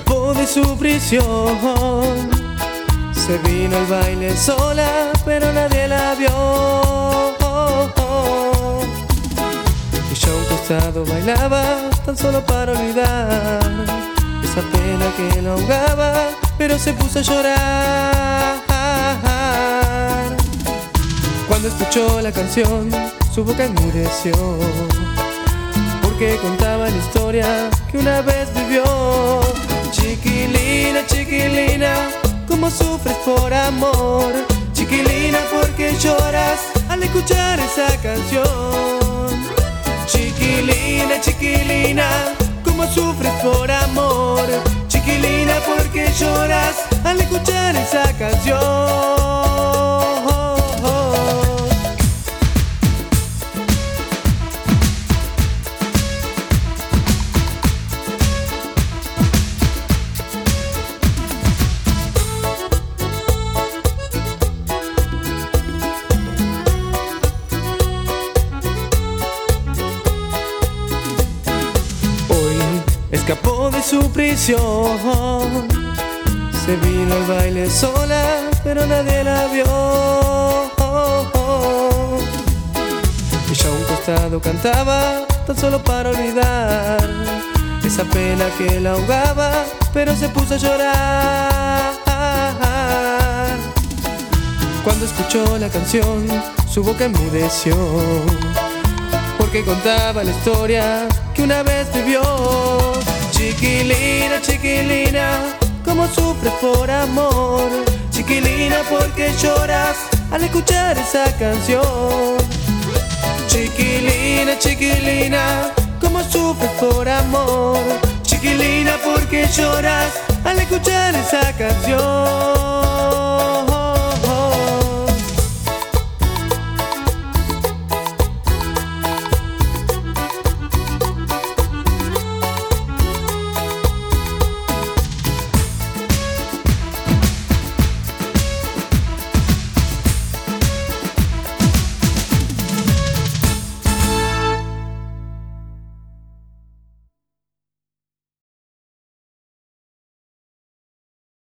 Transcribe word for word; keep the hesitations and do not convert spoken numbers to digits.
escapó de su prisión. Se vino al baile sola, pero nadie la vio. Y yo a un costado bailaba, tan solo para olvidar esa pena que la ahogaba, pero se puso a llorar. Cuando escuchó la canción, su boca enmudeció, porque contaba la historia que una vez vivió. Chiquilina, chiquilina, cómo sufres por amor. Chiquilina, ¿por qué lloras al escuchar esa canción? Chiquilina, chiquilina, cómo sufres por amor. Chiquilina, ¿por qué lloras al escuchar esa canción? Escapó de su prisión, se vino al baile sola, pero nadie la vio. Y yo a un costado cantaba, tan solo para olvidar esa pena que la ahogaba, pero se puso a llorar. Cuando escuchó la canción, su boca enmudeció, porque contaba la historia que una vez vivió. Chiquilina, chiquilina, cómo sufres por amor. Chiquilina, ¿por qué lloras al escuchar esa canción? Chiquilina, chiquilina, cómo sufres por amor. Chiquilina, ¿por qué lloras al escuchar esa canción?